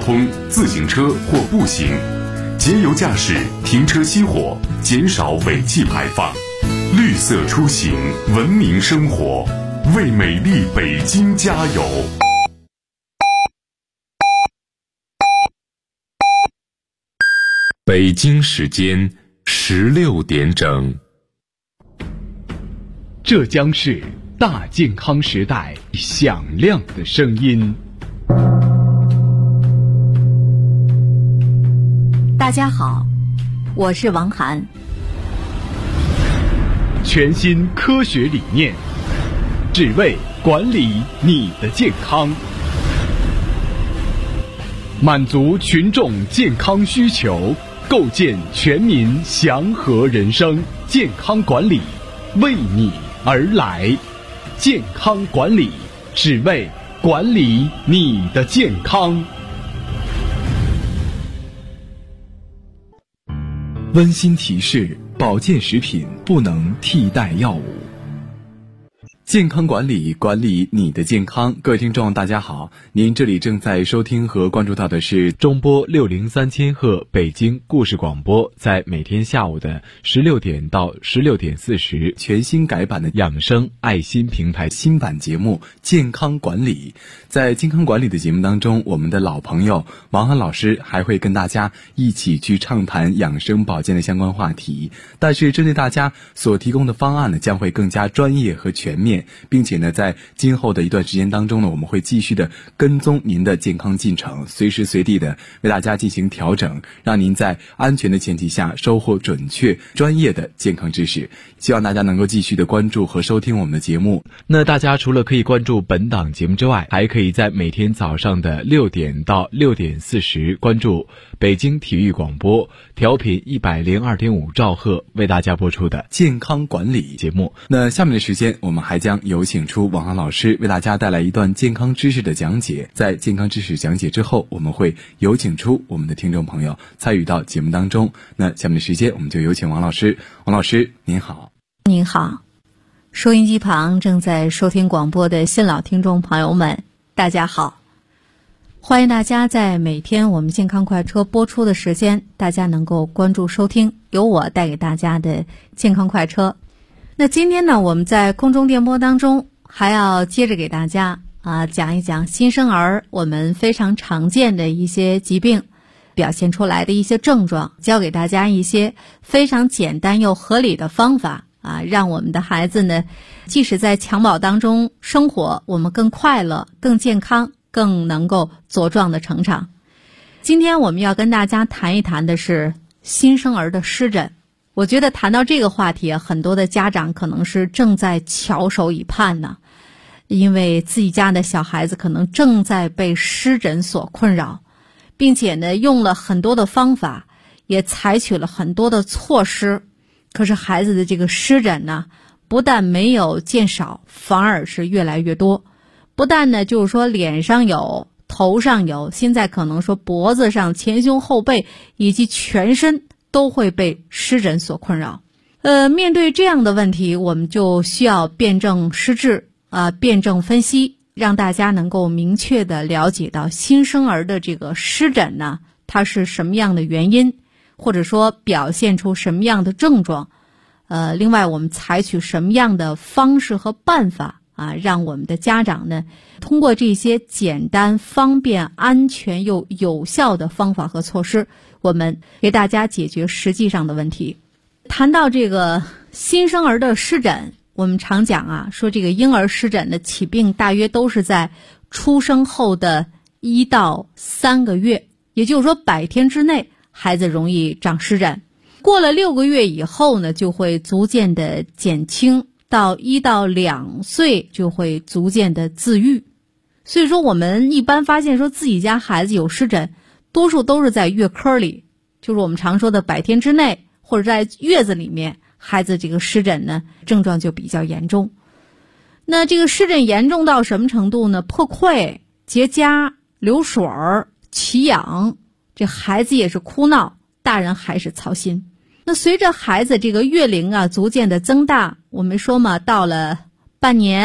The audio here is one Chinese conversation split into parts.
通、自行车或步行，节油驾驶，停车熄火，减少尾气排放，绿色出行，文明生活，为美丽北京加油！北京时间16点整。 这将是大健康时代响亮的声音。 大家好，我是王涵。 全新科学理念，只为管理你的健康，满足群众健康需求，构建全民祥和人生。健康管理为你而来，健康管理只为管理你的健康。温馨提示：保健食品不能替代药物。健康管理，管理你的健康。各位听众大家好，您这里正在收听和关注到的是中波603千赫北京故事广播，在每天下午的16点到16点40全新改版的养生爱心平台新版节目健康管理。在健康管理的节目当中，我们的老朋友王涵老师还会跟大家一起去畅谈养生保健的相关话题，但是针对大家所提供的方案呢，将会更加专业和全面，并且呢，在今后的一段时间当中呢，我们会继续的跟踪您的健康进程，随时随地的为大家进行调整，让您在安全的前提下收获准确专业的健康知识。希望大家能够继续的关注和收听我们的节目。那大家除了可以关注本档节目之外，还可以在每天早上的6点到6点40关注北京体育广播调频102.5兆赫为大家播出的健康管理节目。那下面的时间，我们还将有请出王涵老师为大家带来一段健康知识的讲解。在健康知识讲解之后，我们会有请出我们的听众朋友参与到节目当中。那下面的时间，我们就有请王老师。王老师您好。 您好，收音机旁正在收听广播的新老听众朋友们，大家好。欢迎大家在每天我们健康快车播出的时间，大家能够关注收听由我带给大家的健康快车。那今天呢，我们在空中电波当中还要接着给大家讲一讲新生儿我们非常常见的一些疾病表现出来的一些症状，教给大家一些非常简单又合理的方法让我们的孩子呢，即使在襁褓当中生活，我们更快乐、更健康、更能够茁壮的成长。今天我们要跟大家谈一谈的是新生儿的湿疹。我觉得谈到这个话题，很多的家长可能是正在翘首以盼呢，因为自己家的小孩子可能正在被湿疹所困扰，并且呢，用了很多的方法，也采取了很多的措施，可是孩子的这个湿疹呢，不但没有减少，反而是越来越多。不但呢，就是说脸上有，头上有，现在可能说脖子上、前胸后背以及全身都会被湿疹所困扰。面对这样的问题，我们就需要辩证施治辩证分析，让大家能够明确的了解到新生儿的这个湿疹呢，它是什么样的原因，或者说表现出什么样的症状。另外我们采取什么样的方式和办法让我们的家长呢，通过这些简单、方便、安全又有效的方法和措施，我们给大家解决实际上的问题。谈到这个新生儿的湿疹，我们常讲说这个婴儿湿疹的起病大约都是在出生后的1到3个月，也就是说100天之内孩子容易长湿疹。过了6个月以后呢，就会逐渐的减轻，到1到2岁就会逐渐的自愈。所以说我们一般发现说自己家孩子有湿疹，多数都是在月科里，就是我们常说的100天之内，或者在月子里面，孩子这个湿疹呢症状就比较严重。那这个湿疹严重到什么程度呢？破溃、结痂、流水儿、起痒，这孩子也是哭闹，大人还是操心。那随着孩子这个月龄逐渐的增大，我们说嘛，到了半年、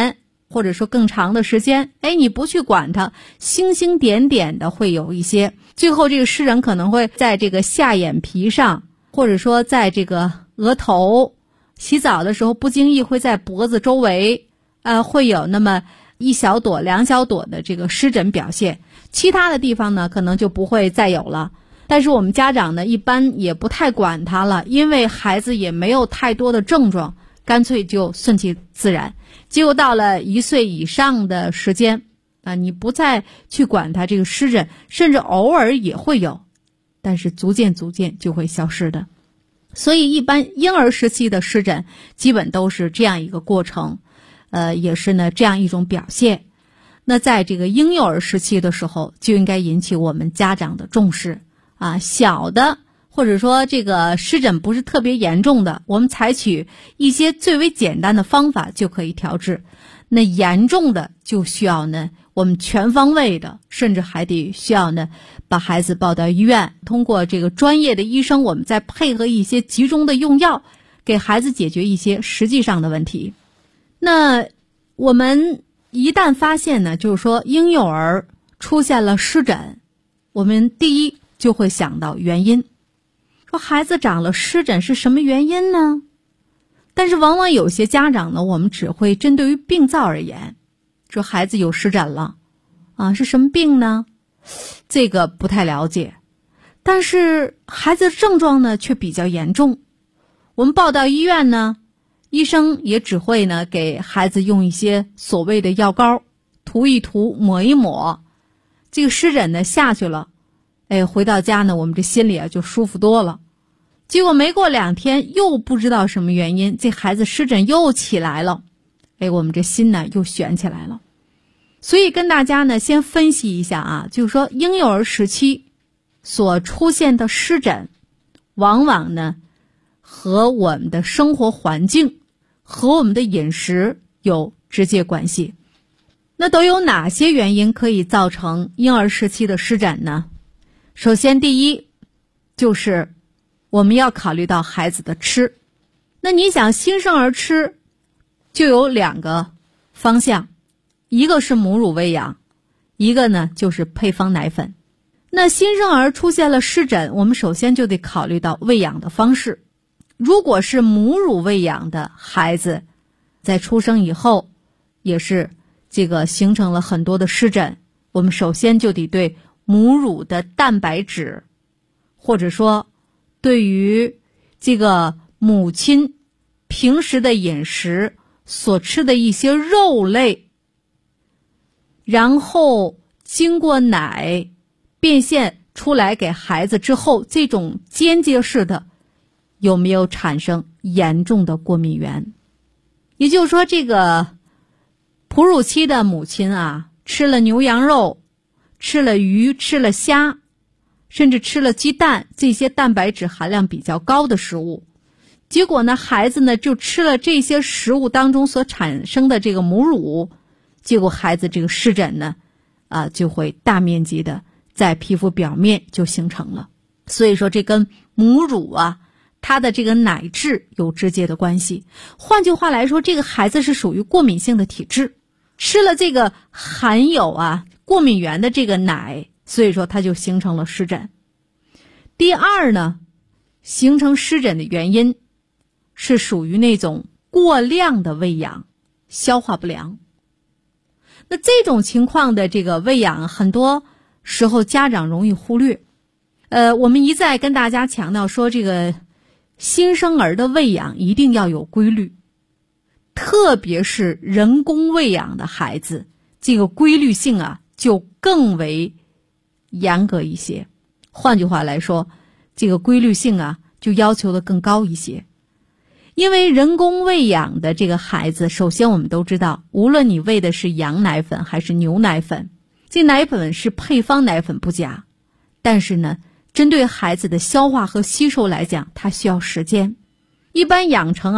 或者说更长的时间，你不去管它，星星点点的会有一些，最后这个湿疹可能会在这个下眼皮上，或者说在这个额头，洗澡的时候不经意会在脖子周围会有那么1小朵2小朵的这个湿疹表现，其他的地方呢可能就不会再有了。但是我们家长呢一般也不太管它了，因为孩子也没有太多的症状，干脆就顺其自然。结果到了1岁以上的时间你不再去管它这个湿疹，甚至偶尔也会有，但是逐渐就会消失的。所以一般婴儿时期的湿疹基本都是这样一个过程，也是呢这样一种表现。那在这个婴幼儿时期的时候，就应该引起我们家长的重视小的或者说这个湿疹不是特别严重的，我们采取一些最为简单的方法就可以调治。那严重的就需要呢我们全方位的，甚至还得需要呢把孩子抱到医院，通过这个专业的医生，我们再配合一些集中的用药，给孩子解决一些实际上的问题。那我们一旦发现呢，就是说婴幼儿出现了湿疹，我们第一就会想到原因，说孩子长了湿疹是什么原因呢？但是往往有些家长呢，我们只会针对于病灶而言，说孩子有湿疹了是什么病呢？这个不太了解，但是孩子的症状呢却比较严重。我们抱到医院呢，医生也只会呢给孩子用一些所谓的药膏，涂一涂抹一抹，这个湿疹呢下去了，回到家呢我们这心里就舒服多了。结果没过2天，又不知道什么原因，这孩子湿疹又起来了，我们这心呢又悬起来了。所以跟大家呢先分析一下就是说婴幼儿时期所出现的湿疹，往往呢和我们的生活环境和我们的饮食有直接关系。那都有哪些原因可以造成婴儿时期的湿疹呢？首先第一就是我们要考虑到孩子的吃。那你想新生儿吃就有2个方向，一个是母乳喂养，一个呢就是配方奶粉。那新生儿出现了湿疹，我们首先就得考虑到喂养的方式。如果是母乳喂养的孩子，在出生以后也是这个形成了很多的湿疹，我们首先就得对母乳的蛋白质，或者说对于这个母亲平时的饮食所吃的一些肉类，然后经过奶变现出来给孩子之后，这种间接式的有没有产生严重的过敏源。也就是说这个哺乳期的母亲吃了牛羊肉，吃了鱼，吃了虾，甚至吃了鸡蛋，这些蛋白质含量比较高的食物，结果呢孩子呢就吃了这些食物当中所产生的这个母乳，结果孩子这个湿疹呢就会大面积的在皮肤表面就形成了。所以说这跟母乳它的这个奶质有直接的关系。换句话来说，这个孩子是属于过敏性的体质，吃了这个含有过敏源的这个奶，所以说它就形成了湿疹。第二呢，形成湿疹的原因是属于那种过量的喂养，消化不良。那这种情况的这个喂养，很多时候家长容易忽略。我们一再跟大家强调说，这个新生儿的喂养一定要有规律，特别是人工喂养的孩子，这个规律性就更为严格一些。换句话来说，这个规律性就要求的更高一些。因为人工喂养的这个孩子，首先我们都知道，无论你喂的是羊奶粉还是牛奶粉，这奶粉是配方奶粉不假，但是呢针对孩子的消化和吸收来讲，它需要时间。一般养成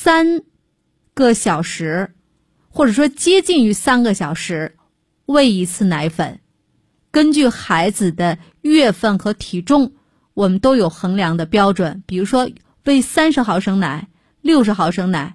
3个小时，或者说接近于3个小时喂一次奶粉。根据孩子的月份和体重，我们都有衡量的标准，比如说喂30毫升奶、60毫升奶，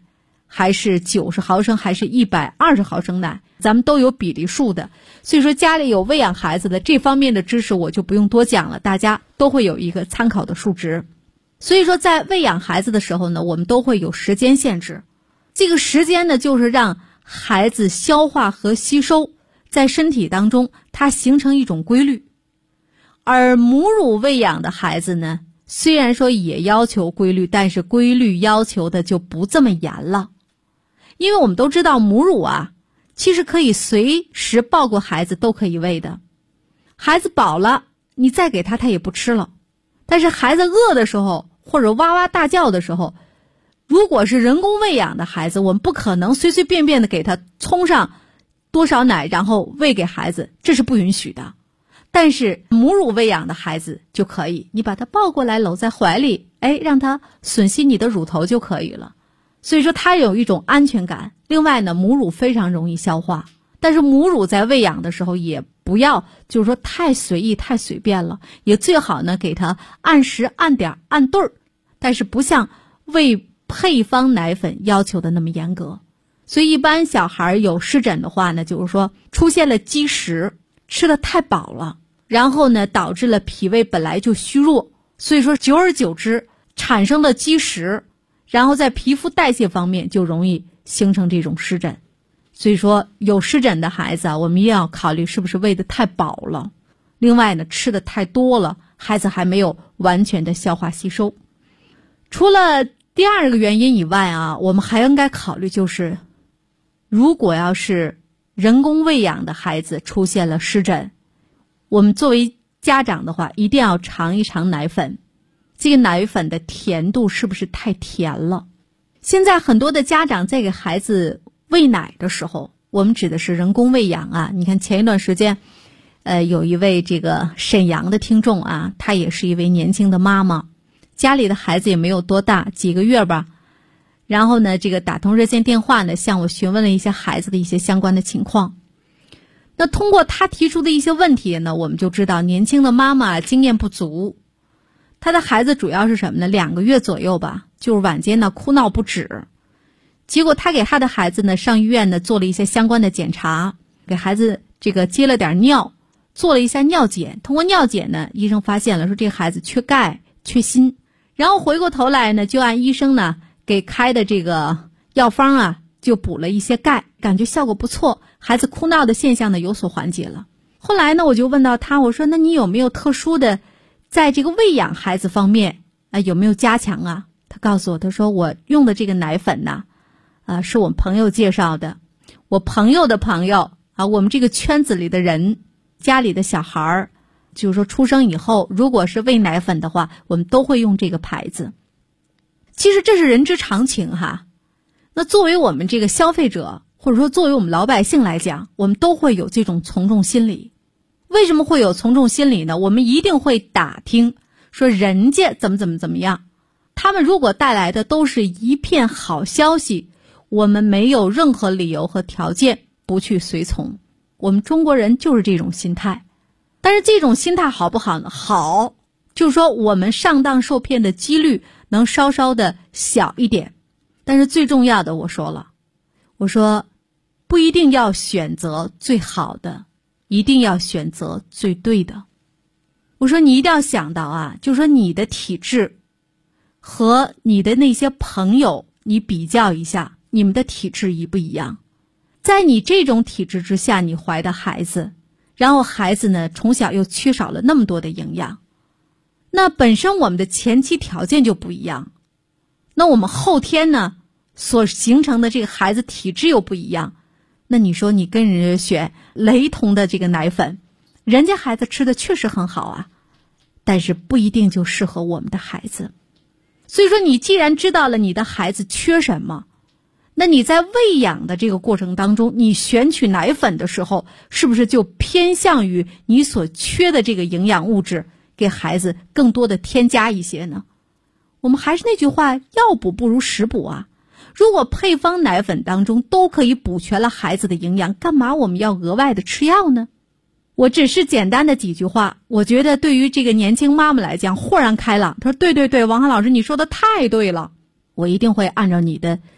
还是90毫升还是120毫升奶，咱们都有比例数的。所以说家里有喂养孩子的这方面的知识我就不用多讲了，大家都会有一个参考的数值。所以说在喂养孩子的时候呢，我们都会有时间限制。这个时间呢，就是让孩子消化和吸收在身体当中它形成一种规律。而母乳喂养的孩子呢，虽然说也要求规律，但是规律要求的就不这么严了。因为我们都知道母乳啊，其实可以随时抱过孩子都可以喂的。孩子饱了，你再给他也不吃了。但是孩子饿的时候或者哇哇大叫的时候，如果是人工喂养的孩子，我们不可能随随便便的给他冲上多少奶然后喂给孩子，这是不允许的。但是母乳喂养的孩子就可以，你把他抱过来搂在怀里，让他吮吸你的乳头就可以了。所以说他有一种安全感。另外呢，母乳非常容易消化，但是母乳在喂养的时候也不要就是说太随意太随便了，也最好呢给他按时按点按对儿，但是不像喂配方奶粉要求的那么严格。所以一般小孩有湿疹的话呢，就是说出现了积食，吃得太饱了，然后呢导致了脾胃本来就虚弱，所以说久而久之产生了积食，然后在皮肤代谢方面就容易形成这种湿疹。所以说有湿疹的孩子啊，我们也要考虑是不是喂得太饱了，另外呢吃的太多了，孩子还没有完全的消化吸收。除了第二个原因以外啊，我们还应该考虑就是如果要是人工喂养的孩子出现了湿疹，我们作为家长的话一定要尝一尝奶粉，这个奶粉的甜度是不是太甜了。现在很多的家长在给孩子喂奶的时候，我们指的是人工喂养啊。你看前一段时间有一位这个沈阳的听众啊，她也是一位年轻的妈妈，家里的孩子也没有多大，几个月吧。然后呢，这个打通热线电话呢，向我询问了一些孩子的一些相关的情况。那通过他提出的一些问题呢，我们就知道年轻的妈妈经验不足。他的孩子主要是什么呢？2个月左右吧，就是晚间呢哭闹不止。结果他给他的孩子呢上医院呢做了一些相关的检查，给孩子这个接了点尿，做了一下尿检。通过尿检呢，医生发现了说这个孩子缺钙缺锌，然后回过头来呢就按医生呢给开的这个药方啊就补了一些钙，感觉效果不错，孩子哭闹的现象呢有所缓解了。后来呢我就问到他，我说那你有没有特殊的在这个喂养孩子方面有没有加强啊？他告诉我，他说我用的这个奶粉呢是我朋友介绍的，我朋友的朋友我们这个圈子里的人家里的小孩就是说出生以后如果是喂奶粉的话，我们都会用这个牌子。其实这是人之常情哈。那作为我们这个消费者或者说作为我们老百姓来讲，我们都会有这种从众心理。为什么会有从众心理呢？我们一定会打听说人家怎么样，他们如果带来的都是一片好消息，我们没有任何理由和条件不去随从。我们中国人就是这种心态。但是这种心态好不好呢？好，就是说我们上当受骗的几率能稍稍的小一点。但是最重要的我说不一定要选择最好的，一定要选择最对的。我说你一定要想到就是说你的体质和你的那些朋友你比较一下，你们的体质一不一样。在你这种体质之下你怀的孩子，然后孩子呢从小又缺少了那么多的营养，那本身我们的前期条件就不一样，那我们后天呢所形成的这个孩子体质又不一样，那你说你跟人家选雷同的这个奶粉，人家孩子吃的确实很好但是不一定就适合我们的孩子。所以说你既然知道了你的孩子缺什么，那你在喂养的这个过程当中，你选取奶粉的时候，是不是就偏向于你所缺的这个营养物质，给孩子更多的添加一些呢？我们还是那句话，药补不如食补如果配方奶粉当中都可以补全了孩子的营养，干嘛我们要额外的吃药呢？我只是简单的几句话，我觉得对于这个年轻妈妈来讲豁然开朗。她说对，王涵老师你说的太对了，我一定会按照你的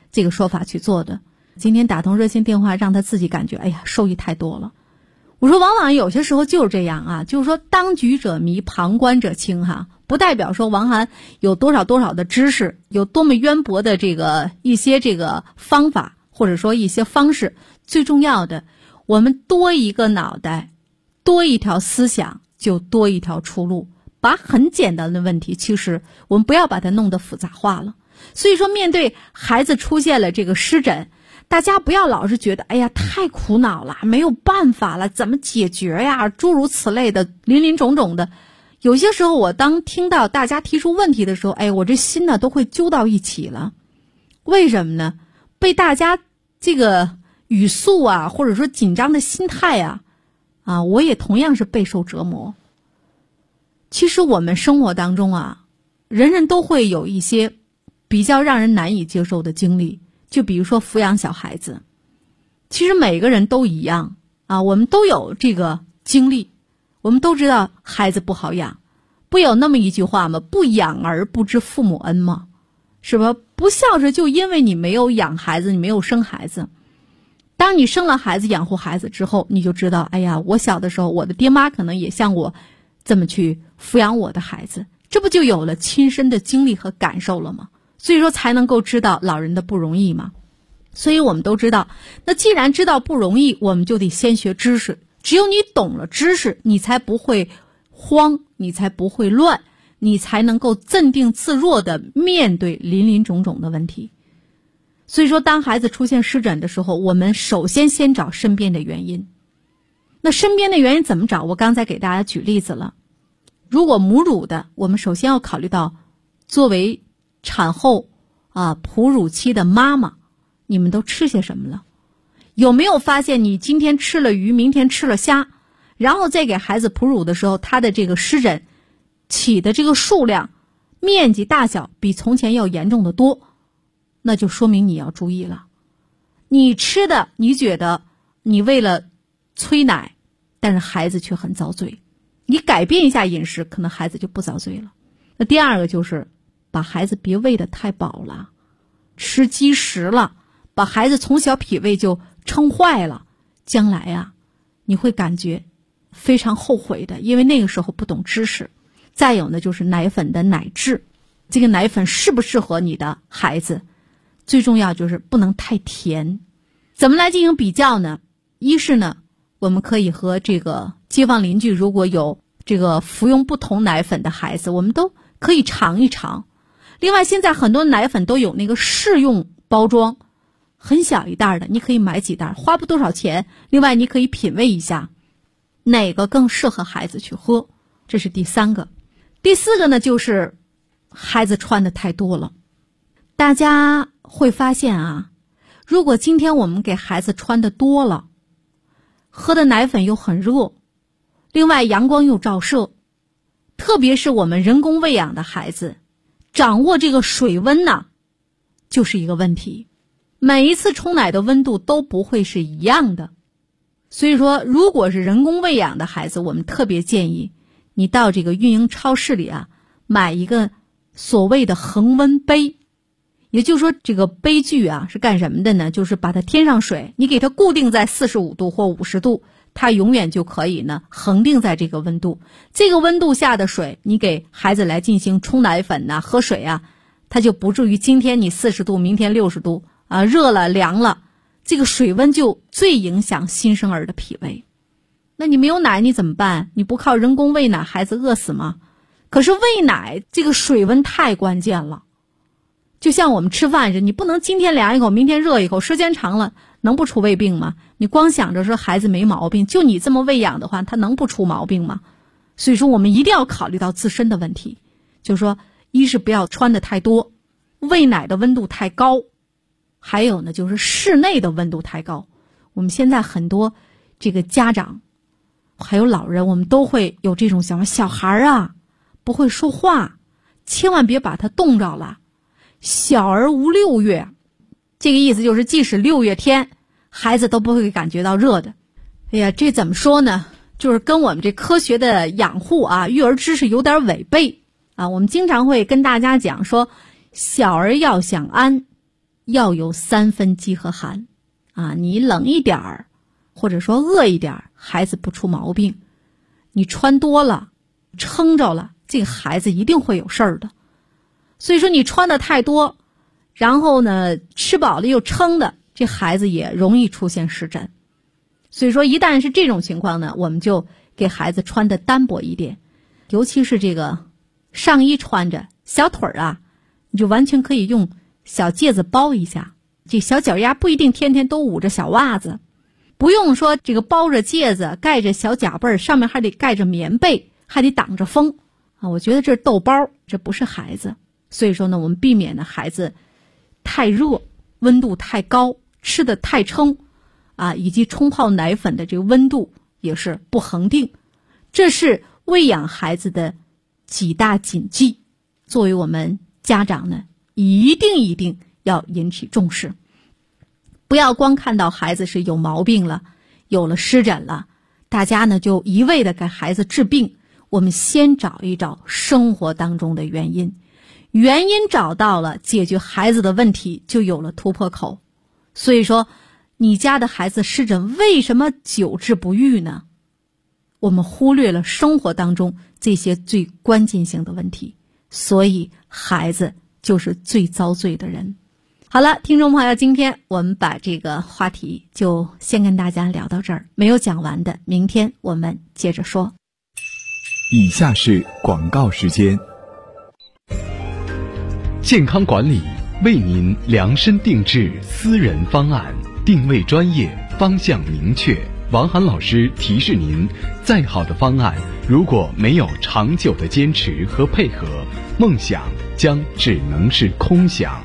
这个说法去做的。今天打通热线电话，让他自己感觉哎呀受益太多了。我说往往有些时候就是这样啊，就是说当局者迷，旁观者清哈，不代表说王涵有多少的知识，有多么渊博的一些方法，或者说一些方式。最重要的，我们多一个脑袋，多一条思想，就多一条出路。把很简单的问题，其实我们不要把它弄得复杂化了。所以说面对孩子出现了这个湿疹，大家不要老是觉得哎呀太苦恼了，没有办法了，怎么解决呀，诸如此类的林林总总的。有些时候我当听到大家提出问题的时候，哎，我这心呢都会揪到一起了。为什么呢？被大家这个语速啊，或者说紧张的心态啊，我也同样是备受折磨。其实我们生活当中啊，人人都会有一些比较让人难以接受的经历，就比如说抚养小孩子。其实每个人都一样啊，我们都有这个经历，我们都知道孩子不好养，不有那么一句话吗？不养儿不知父母恩吗？是吧？不孝是就因为你没有养孩子，你没有生孩子。当你生了孩子，养活孩子之后，你就知道，哎呀，我小的时候，我的爹妈可能也像我这么去抚养我的孩子，这不就有了亲身的经历和感受了吗？所以说才能够知道老人的不容易嘛。所以我们都知道，那既然知道不容易，我们就得先学知识。只有你懂了知识，你才不会慌，你才不会乱，你才能够镇定自若地面对林林总总的问题。所以说当孩子出现湿疹的时候，我们首先找身边的原因。那身边的原因怎么找？我刚才给大家举例子了。如果母乳的，我们首先要考虑到作为产后哺乳期的妈妈，你们都吃些什么了？有没有发现你今天吃了鱼，明天吃了虾，然后再给孩子哺乳的时候，他的这个湿疹起的这个数量、面积大小比从前要严重的多，那就说明你要注意了。你吃的，你觉得你为了催奶，但是孩子却很遭罪。你改变一下饮食，可能孩子就不遭罪了。那第二个就是把孩子别喂得太饱了，吃积食了，把孩子从小脾胃就撑坏了，将来你会感觉非常后悔的，因为那个时候不懂知识。再有呢，就是奶粉的奶质，这个奶粉适不适合你的孩子？最重要就是不能太甜。怎么来进行比较呢？一是呢，我们可以和这个街坊邻居如果有这个服用不同奶粉的孩子，我们都可以尝一尝。另外现在很多奶粉都有那个试用包装，很小一袋的，你可以买几袋，花不多少钱。另外你可以品味一下哪个更适合孩子去喝，这是第三个。第四个呢，就是孩子穿的太多了。大家会发现如果今天我们给孩子穿的多了，喝的奶粉又很热，另外阳光又照射，特别是我们人工喂养的孩子，掌握这个水温就是一个问题。每一次冲奶的温度都不会是一样的，所以说如果是人工喂养的孩子，我们特别建议你到这个运营超市里买一个所谓的恒温杯。也就是说这个杯具是干什么的呢？就是把它添上水，你给它固定在45度或50度，它永远就可以呢恒定在这个温度。这个温度下的水，你给孩子来进行冲奶粉喝水它就不至于今天你40度，明天60度热了凉了，这个水温就最影响新生儿的脾胃。那你没有奶你怎么办？你不靠人工喂奶，孩子饿死吗？可是喂奶这个水温太关键了。就像我们吃饭似的，你不能今天凉一口，明天热一口，时间长了能不出胃病吗？你光想着说孩子没毛病，就你这么喂养的话，他能不出毛病吗？所以说我们一定要考虑到自身的问题，就是说一是不要穿的太多，喂奶的温度太高，还有呢就是室内的温度太高。我们现在很多这个家长还有老人，我们都会有这种想法，小孩不会说话，千万别把他冻着了。小儿无6月，这个意思就是即使6月天，孩子都不会感觉到热的。哎呀，这怎么说呢？就是跟我们这科学的养护育儿知识有点违背我们经常会跟大家讲说，小儿要想安， 要有3分饥和寒啊，你冷一点儿，或者说饿一点儿，孩子不出毛病。你穿多了，撑着了，这个孩子一定会有事儿的。所以说你穿的太多，然后呢吃饱了又撑的，这孩子也容易出现湿疹。所以说一旦是这种情况呢，我们就给孩子穿的单薄一点，尤其是这个上衣穿着，小腿啊，你就完全可以用小戒指包一下，这小脚丫不一定天天都捂着小袜子，不用说这个包着戒指，盖着小夹背，上面还得盖着棉被，还得挡着风啊！我觉得这是豆包，这不是孩子。所以说呢，我们避免呢孩子太热，温度太高，吃的太撑啊，以及冲泡奶粉的这个温度也是不恒定，这是喂养孩子的几大谨记。作为我们家长呢，一定要引起重视，不要光看到孩子是有毛病了，有了湿疹了，大家呢就一味的给孩子治病。我们先找一找生活当中的原因，原因找到了，解决孩子的问题就有了突破口。所以说你家的孩子湿疹为什么久治不愈呢？我们忽略了生活当中这些最关键性的问题，所以孩子就是最遭罪的人。好了，听众朋友，今天我们把这个话题就先跟大家聊到这儿，没有讲完的，明天我们接着说。 以下是广告时间。健康管理为您量身定制私人方案，定位专业，方向明确。王涵老师提示您，再好的方案，如果没有长久的坚持和配合，梦想将只能是空想。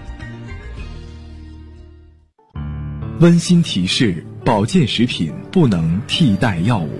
温馨提示：保健食品不能替代药物。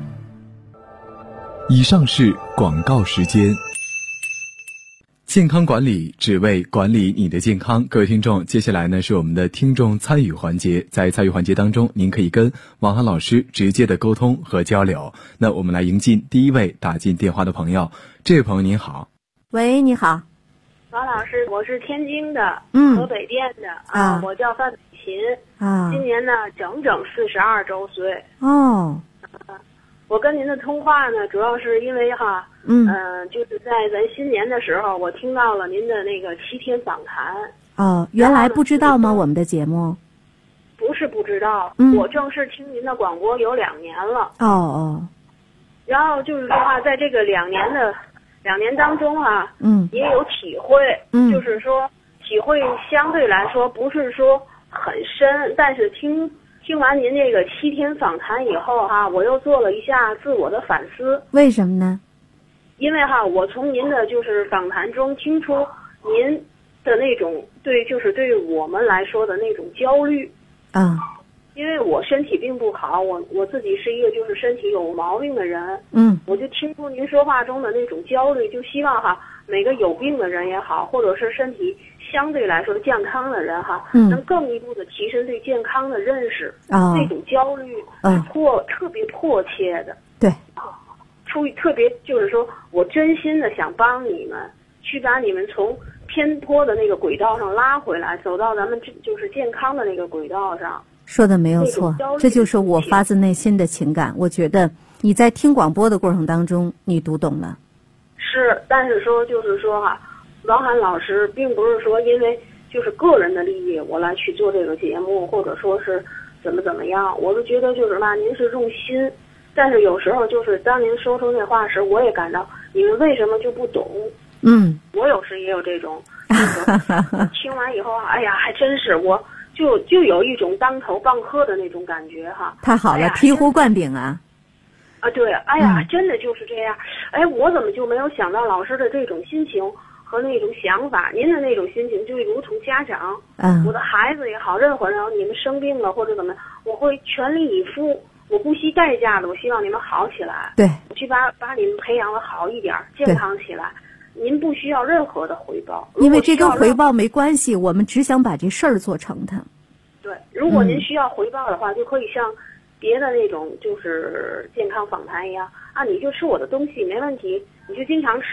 以上是广告时间。健康管理只为管理你的健康。各位听众，接下来呢是我们的听众参与环节。在参与环节当中，您可以跟王涵老师直接的沟通和交流。那我们来迎进第一位打进电话的朋友。这位朋友您好。 喂，你好。 王老师，我是天津的，河北店的我叫范美琴今年呢整整42周岁。我跟您的通话呢，主要是因为就是在咱新年的时候，我听到了您的那个7天访谈。 原来不知道吗？我们的节目？ 不是不知道，我正式听您的广播有2年了。然后就是说在这个2年当中也有体会，就是说体会相对来说不是说很深，但是听完您这个7天访谈以后我又做了一下自我的反思。 为什么呢？ 因为我从您的就是访谈中听出您的那种对我们来说的那种焦虑因为我身体并不好，我自己是一个就是身体有毛病的人，我就听出您说话中的那种焦虑，就希望每个有病的人也好，或者是身体相对来说健康的人能更一步的提升对健康的认识。那种焦虑特别迫切的， 对， 出于特别就是说我真心的想帮你们，去把你们从偏颇的那个轨道上拉回来，走到咱们就是健康的那个轨道上。 说的没有错，这就是我发自内心的情感。我觉得你在听广播的过程当中，你读懂了。 是，但是说就是说王涵老师并不是说因为就是个人的利益我来去做这个节目，或者说是怎么样，我是觉得就是您是用心，但是有时候就是当您说出那话时，我也感到你们为什么就不懂。我有时也有这种听完以后哎呀还真是我就有一种当头棒喝的那种感觉太好了，醍醐灌顶啊！ 对，哎呀，真的就是这样。我怎么就没有想到老师的这种心情和那种想法？您的那种心情就如同家长，我的孩子也好，任何人你们生病了或者怎么，我会全力以赴，我不惜代价的，我希望你们好起来。 对， 我去把你们培养的好一点，健康起来。您不需要任何的回报， 因为这跟回报没关系，我们只想把这事儿做成它。 对，如果您需要回报的话，就可以像别的那种就是健康访谈一样你就吃我的东西没问题，你就经常吃，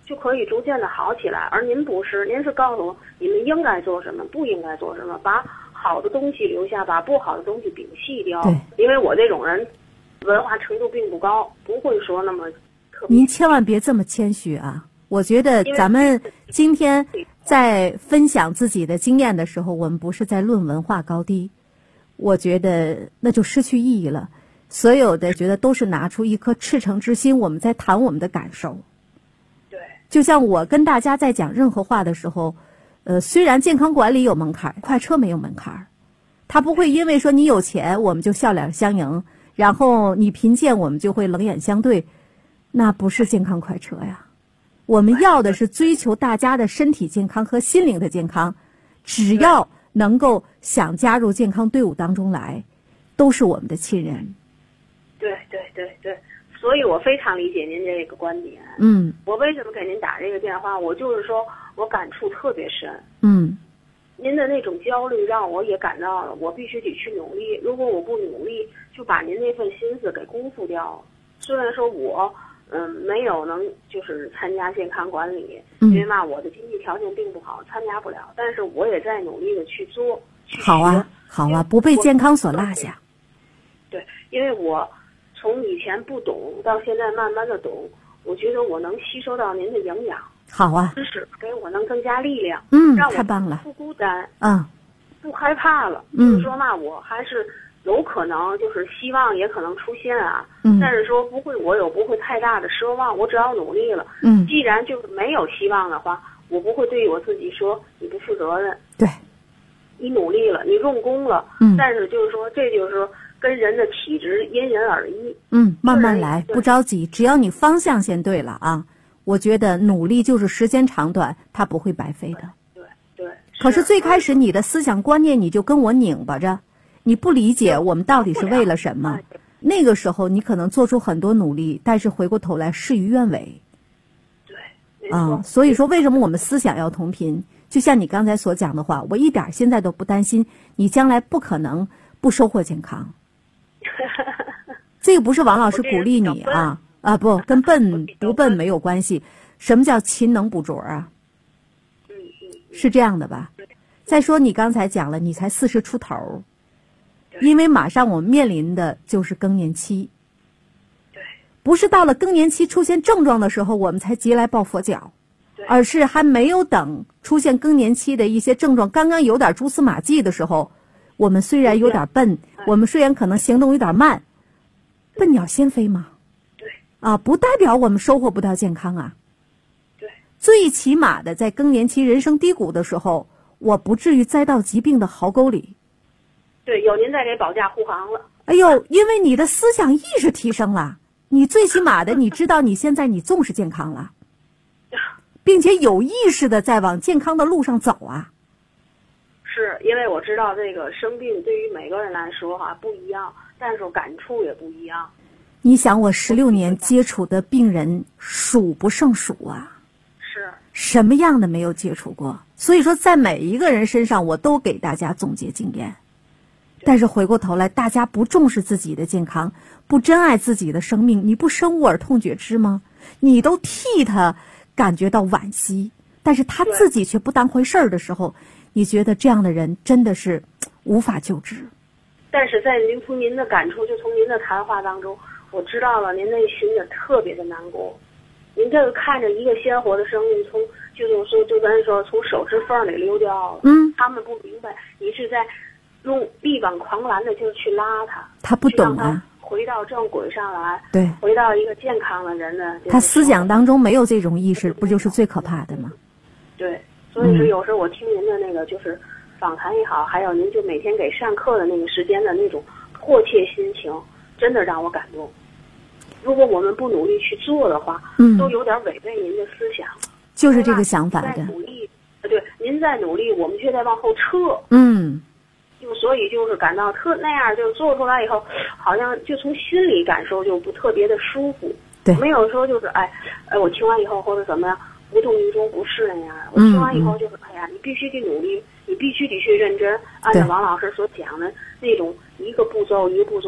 就可以逐渐的好起来。而您不是，您是告诉我你们应该做什么，不应该做什么，把好的东西留下，把不好的东西摒弃掉。 对， 因为我这种人文化程度并不高，不会说那么特别。 您千万别这么谦虚啊！我觉得咱们今天在分享自己的经验的时候，我们不是在论文化高低，我觉得那就失去意义了。所有的觉得都是拿出一颗赤诚之心，我们在谈我们的感受。 对， 就像我跟大家在讲任何话的时候，虽然健康管理有门槛，快车没有门槛，他不会因为说你有钱我们就笑脸相迎，然后你贫贱我们就会冷眼相对，那不是健康快车呀。我们要的是追求大家的身体健康和心灵的健康，只要能够想加入健康队伍当中来，都是我们的亲人。 对对对对，所以我非常理解您这个观点。我为什么给您打这个电话？我就是说我感触特别深。您的那种焦虑让我也感到了，我必须得去努力。如果我不努力，就把您那份心思给辜负掉了。虽然说我没有能就是参加健康管理，因为嘛我的经济条件并不好，参加不了。但是我也在努力的去做，去学。 好啊，好啊，不被健康所落下。 对，因为我从以前不懂到现在慢慢的懂，我觉得我能吸收到您的营养。 好啊， 知识给我能增加力量，让我太棒了， 不孤单，不害怕了。就是说嘛，我还是有可能，就是希望也可能出现啊。但是说不会，我有不会太大的奢望，我只要努力了。既然就是没有希望的话，我不会对我自己说你不负责任。 对， 你努力了，你用功了。但是就是说，这就是说跟人的体质因人而异。 慢慢来，不着急，只要你方向先对了啊。我觉得努力就是时间长短，它不会白费的。 对。 可是最开始你的思想观念你就跟我拧巴着，你不理解我们到底是为了什么。那个时候你可能做出很多努力，但是回过头来事与愿违。 对， 所以说为什么我们思想要同频？就像你刚才所讲的话，我一点现在都不担心你将来不可能不收获健康。这个不是王老师鼓励你不，跟笨不笨没有关系。什么叫勤能补拙啊？是这样的吧？再说你刚才讲了，你才40出头，因为马上我们面临的就是更年期。不是到了更年期出现症状的时候，我们才急来抱佛脚，而是还没有等出现更年期的一些症状，刚刚有点蛛丝马迹的时候，我们虽然有点笨，我们虽然可能行动有点慢，笨鸟先飞嘛。不代表我们收获不到健康啊。最起码的在更年期人生低谷的时候，我不至于栽到疾病的壕沟里。 对，有您在给保驾护航了。 哎呦，因为你的思想意识提升了，你最起码的你知道你现在你重视健康了，并且有意识的在往健康的路上走啊。 是因为我知道这个生病对于每个人来说不一样，但是感触也不一样。 你想我16年接触的病人数不胜数啊， 是什么样的没有接触过？所以说在每一个人身上我都给大家总结经验，但是回过头来大家不重视自己的健康，不珍爱自己的生命，你不生恶而痛绝之吗？你都替他感觉到惋惜，但是他自己却不当回事儿的时候，你觉得这样的人真的是无法救治。 但是在从您的感触，就从您的谈话当中，我知道了您内心的特别的难过。您这个看着一个鲜活的生命从咱说从手指缝里溜掉了，他们不明白你是在用力挽狂澜的就去拉他不懂啊， 回到正轨上来， 对， 回到一个健康的人的。 他思想当中没有这种意识，不就是最可怕的吗？ 对，所以说有时候我听您的那个就是访谈也好，还有您就每天给上课的那个时间的那种迫切心情，真的让我感动。如果我们不努力去做的话，都有点违背您的思想。 就是这个想法的。 努力，对，您在努力，我们却在往后撤。就所以就是感到那样，就做出来以后，好像就从心里感受就不特别的舒服。 对， 没有说就是我听完以后或者怎么样无动于衷，不是那样。我听完以后就是你必须得努力，你必须得去认真，按照王老师所讲的那种一个步骤一个步骤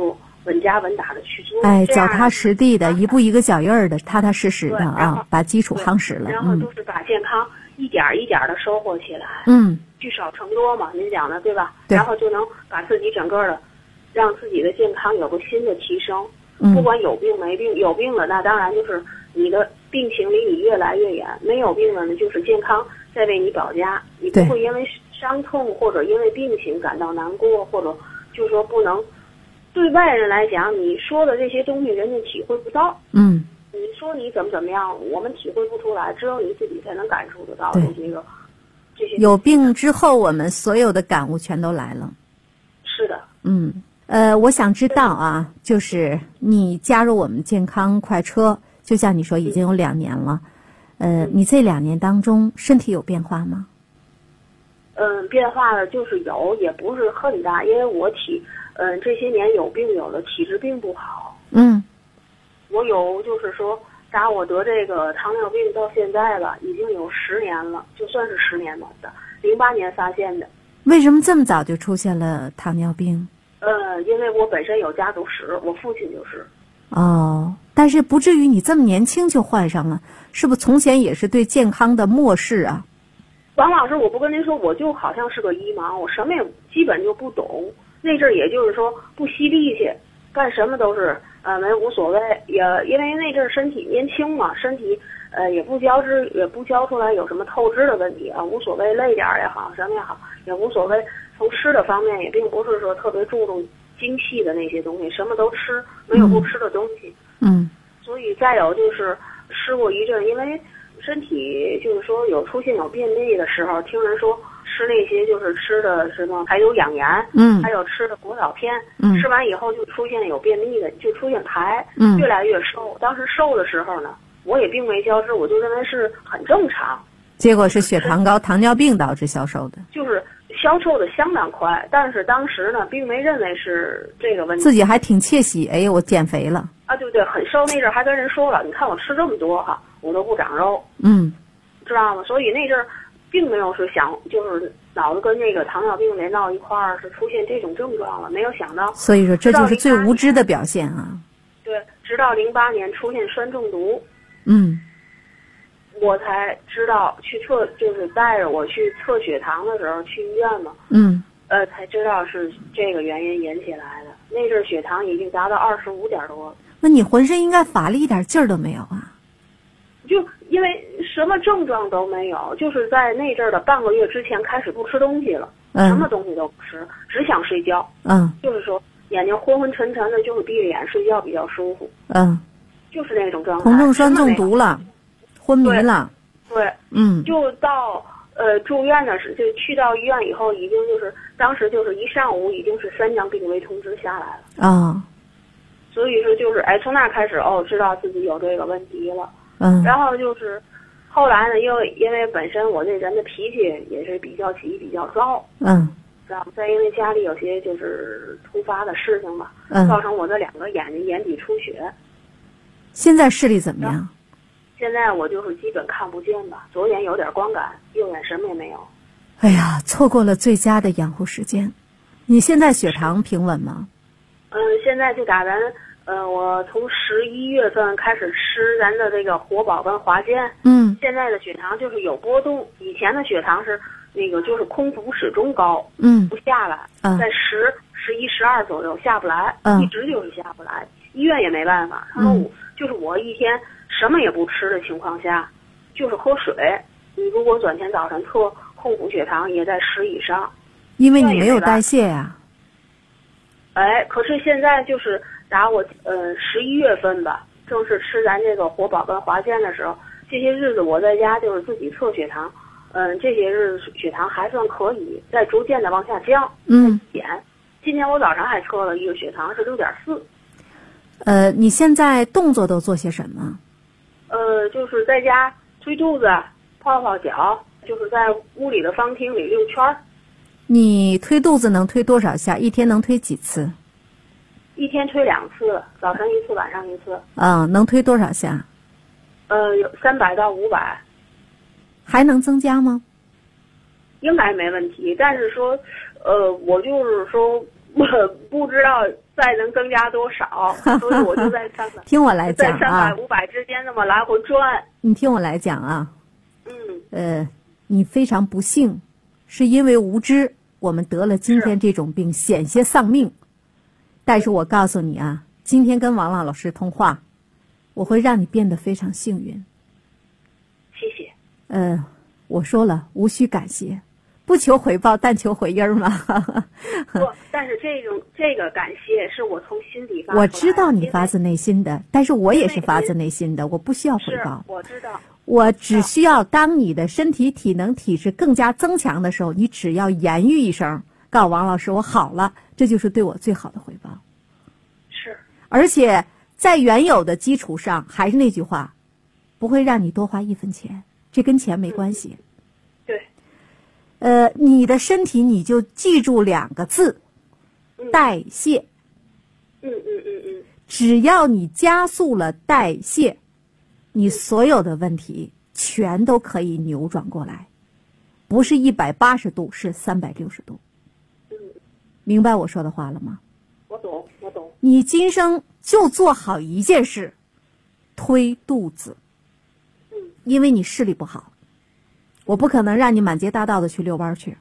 稳扎稳打的去做。 脚踏实地的，一步一个脚印儿的，踏踏实实的啊，把基础夯实了。 然后就是把健康一点一点的收获起来。聚少成多嘛，您讲的对吧？ 对。 然后就能把自己整个的，让自己的健康有个新的提升。不管有病没病，有病了那当然就是你的病情离你越来越远；没有病了呢，就是健康在为你保家。你不会因为伤痛或者因为病情感到难过，或者就是说不能。对外人来讲，你说的这些东西人家体会不到。你说你怎么样，我们体会不出来，只有你自己才能感受得到这些。 有病之后，我们所有的感悟全都来了。 是的。 我想知道啊，就是你加入我们健康快车，就像你说已经有2年了，你这2年当中身体有变化吗？ 变化的就是有，也不是很大，因为我这些年有病有的体质并不好。我有就是说，打我得这个糖尿病到现在了，已经有10年了，就算是10年吧的，08年发现的。 为什么这么早就出现了糖尿病？ 因为我本身有家族史，我父亲就是。 但是不至于你这么年轻就患上了，是不是从前也是对健康的漠视啊？ 王老师，我不跟您说，我就好像是个一盲，我什么也基本就不懂。那阵儿也就是说不惜力气，干什么都是无所谓，也因为那阵儿身体年轻嘛，身体也不交织，也不交出来有什么透支的问题啊，无所谓，累点也好，什么也好，也无所谓。从吃的方面也并不是说特别注重精细的那些东西，什么都吃，没有不吃的东西。所以再有就是吃过一阵，因为身体就是说出现便秘的时候，听人说吃那些就是吃的什么还有养颜，还有吃的果藻片，吃完以后就出现有便秘的，就出现排，越来越瘦。当时瘦的时候呢，我也并没消脂，我就认为是很正常。 结果是血糖高、糖尿病导致消瘦的， 就是消瘦的相当快，但是当时呢，并没认为是这个问题， 自己还挺窃喜，哎，我减肥了啊，对不对？很瘦，那阵还跟人说了，你看我吃这么多哈，我都不长肉，知道吗？所以那阵并没有是想就是脑子跟那个糖尿病连到一块儿，是出现这种症状了，没有想到。 所以说这就是最无知的表现啊。 对，直到08年出现酸中毒，我才知道就是带着我去测血糖的时候去医院嘛，才知道是这个原因引起来的。那阵血糖已经达到25点多了。 那你浑身应该乏力一点劲儿都没有啊？ 就因为什么症状都没有，就是在那阵的半个月之前开始不吃东西了，什么东西都不吃，只想睡觉。就是说眼睛昏昏沉沉的，就是闭着眼睡觉比较舒服。就是那种状态。 酮症酸中毒了，昏迷了。 对，就到住院的就去到医院以后，已经就是当时就是一上午已经是3张病危通知下来了。所以说就是从那开始知道自己有这个问题了。然后就是后来呢，因为本身我这人的脾气也是比较急比较躁，知道吗？再因为家里有些就是突发的事情吧，造成我这2个眼睛眼底出血。 现在视力怎么样？ 现在我就是基本看不见吧，左眼有点光感，右眼什么也没有。 哎呀，错过了最佳的养护时间。你现在血糖平稳吗？ 现在就打咱我从11月份开始吃咱的这个活宝跟华健，现在的血糖就是有波动，以前的血糖是那个就是空腹始终高，不下来，在10、11、12左右下不来，一直就是下不来，医院也没办法。他说就是我一天什么也不吃的情况下，就是喝水，你如果转天早晨测空腹血糖也在10以上， 因为你没有代谢呀。 可是现在就是打我11月份吧，正是吃咱这个活宝跟华健的时候，这些日子我在家就是自己测血糖，这些日子血糖还算可以，在逐渐的往下降，减。今天我早上还测了一个血糖是6.4。 你现在动作都做些什么？ 就是在家推肚子、泡泡脚，就是在屋里的方厅里溜圈。 你推肚子能推多少下？一天能推几次？ 一天推2次，早晨1次，晚上1次。 能推多少下？ 有300到500。 还能增加吗？ 应该没问题，但是说，我就是说，我不知道再能增加多少，所以我就在看看。 听我来讲在300、500之间那么来回转。 你听我来讲啊。你非常不幸，是因为无知，我们得了今天这种病，险些丧命。但是我告诉你啊，今天跟王老师通话，我会让你变得非常幸运。 谢谢。 我说了，无需感谢，不求回报，但求回音嘛。 不，但是这个感谢是我从心底发出来的。 我知道你发自内心的，但是我也是发自内心的，我不需要回报。 我知道。 我只需要当你的身体体能体质更加增强的时候，你只要言语一声，告诉王老师我好了，这就是对我最好的回报。 是。而且在原有的基础上，还是那句话，不会让你多花1分钱，这跟钱没关系。 对。 你的身体你就记住2个字，代谢。只要你加速了代谢，你所有的问题全都可以扭转过来，不是180度，是360度。明白我说的话了吗？ 我懂。 你今生就做好一件事，推肚子。因为你视力不好，我不可能让你满街大道的去遛弯去。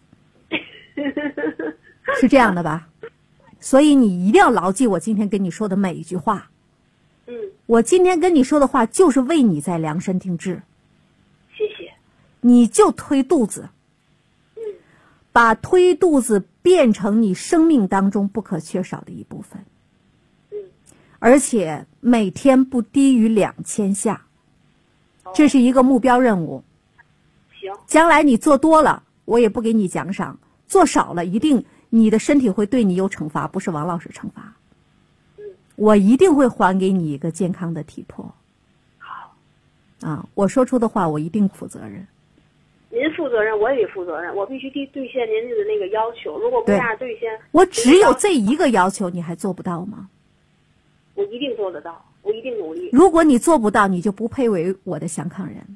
是这样的吧？所以你一定要牢记我今天跟你说的每一句话。我今天跟你说的话就是为你在量身定制。 谢谢。 你就推肚子。把推肚子变成你生命当中不可缺少的一部分。而且每天不低于2000下。这是一个目标任务。 行。 将来你做多了，我也不给你奖赏；做少了，一定你的身体会对你有惩罚，不是王老师惩罚。我一定会还给你一个健康的体魄。 好。 我说出的话我一定负责任。 您负责任，我也得负责任，我必须兑现您的那个要求。如果不这样兑现， 我只有这一个要求，你还做不到吗？ 我一定做得到，我一定努力。 如果你做不到，你就不配为我的想康人。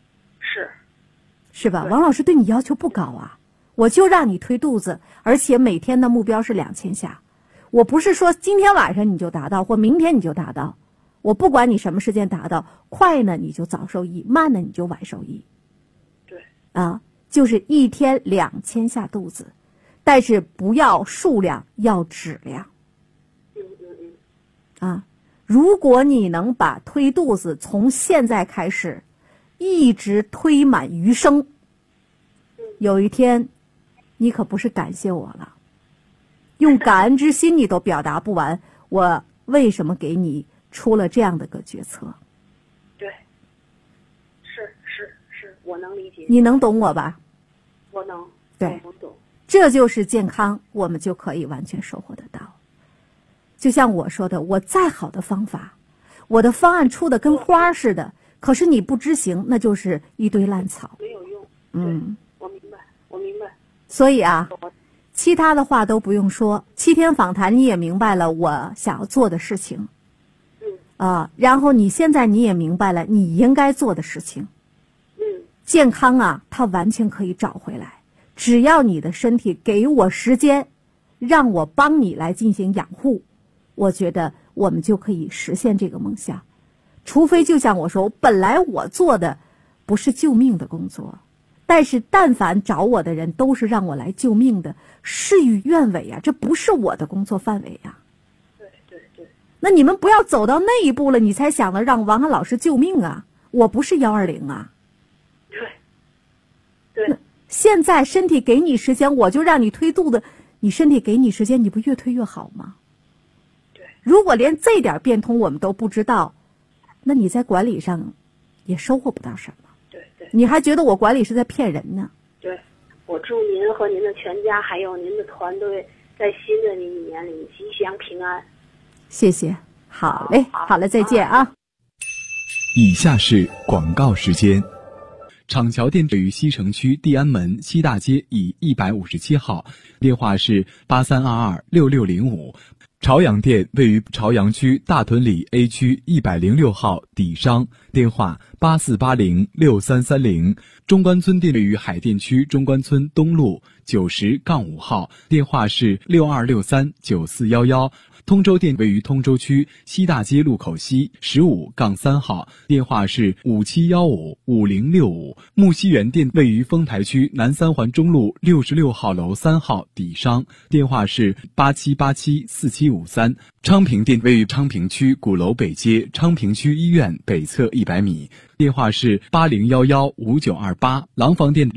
是吧？王老师对你要求不高啊，我就让你推肚子，而且每天的目标是2000下。我不是说今天晚上你就达到，或明天你就达到，我不管你什么时间达到，快呢你就早受益，慢呢你就晚受益。 对。 就是一天2000下肚子，但是不要数量，要质量。如果你能把推肚子从现在开始一直推满余生，有一天你可不是感谢我了，用感恩之心你都表达不完，我为什么给你出了这样的个决策。 对。是，我能理解。 你能懂我吧？ 我能。 对。 我懂。 这就是健康，我们就可以完全收获得到。就像我说的，我再好的方法，我的方案出的跟花似的，可是你不执行，那就是一堆烂草， 没有用。我明白。 所以其他的话都不用说，7天访谈你也明白了我想要做的事情。然后你现在你也明白了你应该做的事情。健康它完全可以找回来，只要你的身体给我时间，让我帮你来进行养护，我觉得我们就可以实现这个梦想。除非就像我说，本来我做的不是救命的工作，但是但凡找我的人都是让我来救命的，事与愿违啊，这不是我的工作范围啊。 对。 那你们不要走到那一步了，你才想着让王涵老师救命啊，我不是120啊。 对。 现在身体给你时间，我就让你推肚子，你身体给你时间，你不越推越好吗？ 对。 如果连这点变通我们都不知道，那你在管理上也收获不到什么。 对。 你还觉得我管理是在骗人呢？ 对。我祝您和您的全家还有您的团队在新的一年里吉祥平安。 谢谢。好嘞，好了，再见啊。 以下是广告时间。厂桥店位于西城区地安门西大街以157号，电话是83226605。 朝阳店位于朝阳区大屯里 A 区106号底商，电话84806330。中关村店位于海淀区中关村东路90-5号，电话是62639411。通州店位于通州区西大街路口西15-3号，电话是57155065。木樨园店位于丰台区南三环中路66号楼3号底商，电话是87874753。昌平店位于昌平区鼓楼北街昌平区医院北侧100米，电话是80115928。廊坊店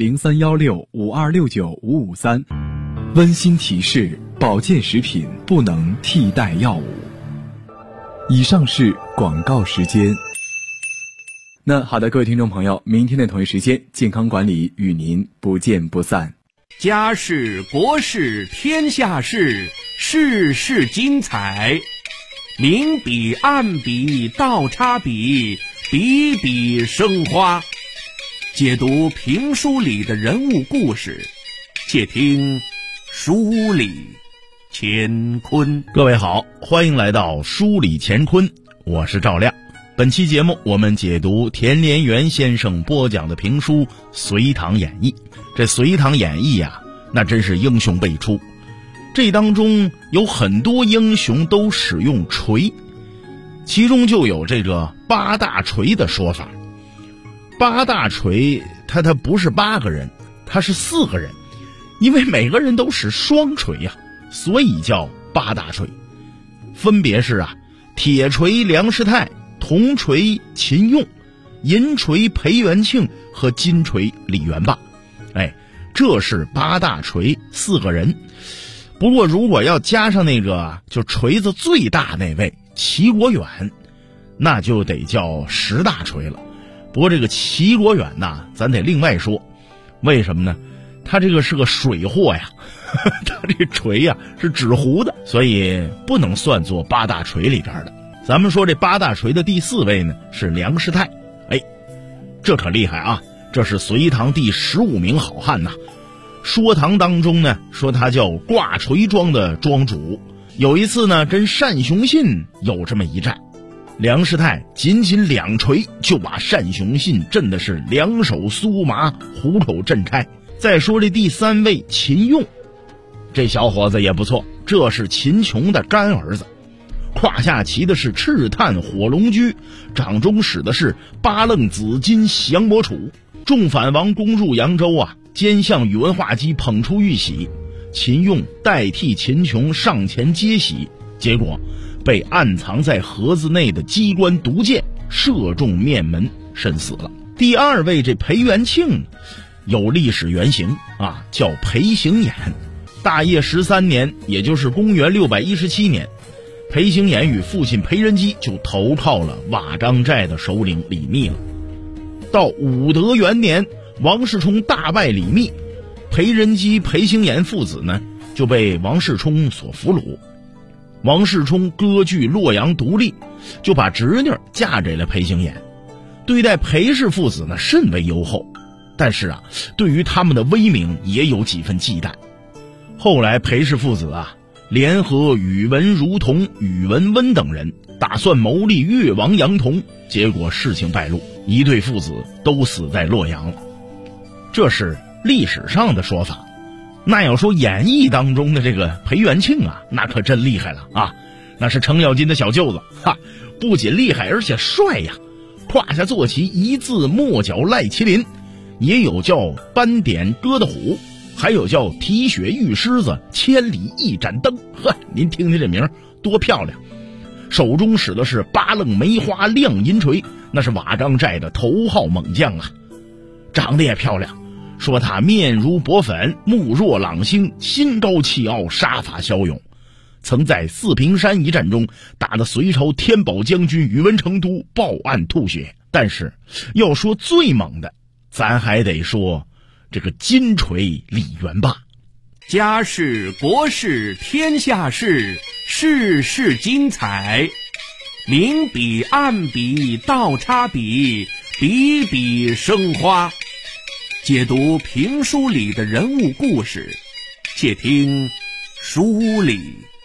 031652695553。温馨提示：保健食品不能替代药物。以上是广告时间。那好的，各位听众朋友，明天的同一时间，健康管理与您不见不散。 家事国事天下事，事事精彩。明笔暗笔倒插笔，笔笔生花。解读评书里的人物故事，且听书里乾坤。 各位好，欢迎来到书里乾坤，我是赵亮。本期节目我们解读田连元先生播讲的评书《隋唐演义》。这《隋唐演义》啊，那真是英雄辈出。这当中有很多英雄都使用锤，其中就有这个八大锤的说法。八大锤他不是8个人，他是4个人，因为每个人都使双锤呀，所以叫八大锤。分别是铁锤梁师泰，铜锤秦用，银锤裴元庆和金锤李元霸。这是八大锤4个人。不过如果要加上那个就锤子最大那位齐国远，那就得叫10大锤了。不过这个齐国远咱得另外说。为什么呢？他这个是个水货呀，他这锤是纸糊的，所以不能算作八大锤里边的。咱们说这八大锤的第4位呢是梁师泰。这可厉害啊，这是隋唐第15名好汉呐。说唐当中呢说他叫挂锤庄的庄主。有一次呢跟单雄信有这么一战，梁师泰仅2锤就把单雄信震的是两手酥麻，虎口震开。再说这第3位秦用，这小伙子也不错，这是秦琼的干儿子，胯下骑的是赤炭火龙驹，掌中使的是八楞紫金降魔杵。众反王攻入扬州奸相宇文化及捧出玉玺，秦用代替秦琼上前接玺，结果被暗藏在盒子内的机关毒箭射中面门，身死了。第2位这裴元庆有历史原型叫裴行衍。大业13年，也就是公元617年，裴行衍与父亲裴仁基就投靠了瓦岗寨的首领李密了。到武德元年，王世充大败李密，裴仁基、裴行衍父子呢就被王世充所俘虏。王世充割据洛阳独立，就把侄女嫁给了裴行衍，对待裴氏父子呢甚为优厚，但是对于他们的威名也有几分忌惮。后来裴氏父子联合宇文如同、宇文温等人，打算谋立越王杨同，结果事情败露，一对父子都死在洛阳了。这是历史上的说法。那要说演义当中的这个裴元庆那可真厉害了那是程咬金的小舅子不仅厉害而且帅呀。胯下坐骑一字末角赖麒麟，也有叫斑点鸽的虎，还有叫提血玉狮子，千里一盏灯。您听听这名多漂亮。手中使的是八楞梅花亮银锤，那是瓦岗寨的头号猛将长得也漂亮，说他面如薄粉，目若朗星，心高气傲，杀伐骁勇，曾在四平山一战中打得隋朝天宝将军宇文成都报案吐血。但是要说最猛的，咱还得说这个金锤李元霸。 家事国事天下事，事事精彩。明笔暗笔倒插笔，笔笔生花。解读评书里的人物故事，且听书里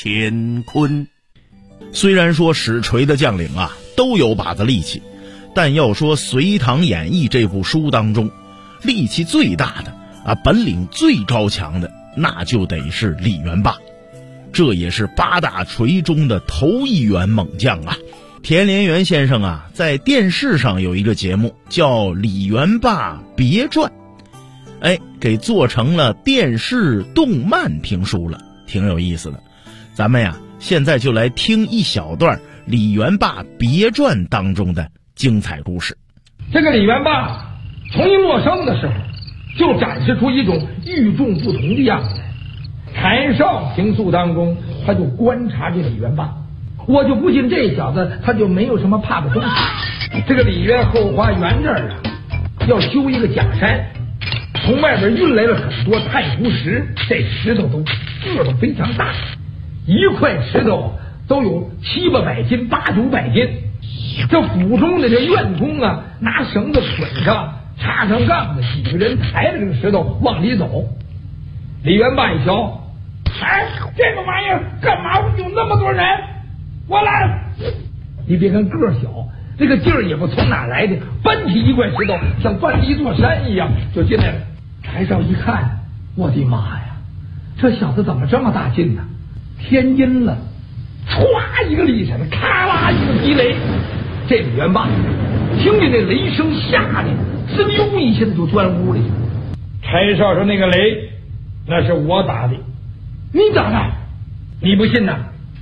乾坤。 虽然说使锤的将领啊都有把子力气，但要说《隋唐演义》这部书当中，力气最大的啊，本领最高强的，那就得是李元霸。这也是8大锤中的头一员猛将啊。田连元先生啊，在电视上有一个节目叫《李元霸别传》，给做成了电视动漫评书了，挺有意思的。咱们呀，现在就来听一小段《李元霸别传》当中的精彩故事。 这个李元霸从一陌生的时候，就展示出一种与众不同的样子来。柴少评述当中，他就观察这李元霸，我就不信这小子他就没有什么怕的东西。这个李渊后花园这儿啊，要修一个假山，从外边运来了很多太湖石，这石头都个头非常大，一块石头都有700-800斤、800-900斤。这府中的这院工啊，拿绳子捆上，插上杠子，几个人抬着这个石头往里走。李元霸一瞧，这个玩意儿干嘛有那么多人？我来！你别看个小，这个劲儿也不从哪来的，搬起一块石头像搬一座山一样就进来了。柴少一看，我的妈呀，这小子怎么这么大劲呢？天阴了，歘一个力闪，咔啦一个地雷。这李元霸听见那雷声，吓得呲溜一下子就钻屋里去了。柴少说：“那个雷，那是我打的。”你打的？你不信呐？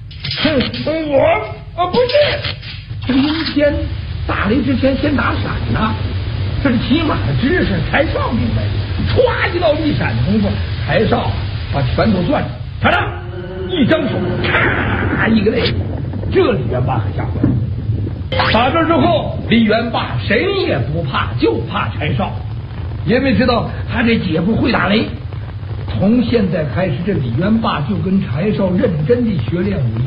我不是。这个阴天打雷之前先打闪呐，这是起码的知识。柴少明白，歘一道一闪的功夫，柴少把拳头攥住，看着一张手，咔一个雷，这李元霸可吓坏了。打这之后，李元霸谁也不怕，就怕柴少，因为知道他这姐夫会打雷。从现在开始，这李元霸就跟柴少认真地学练武艺。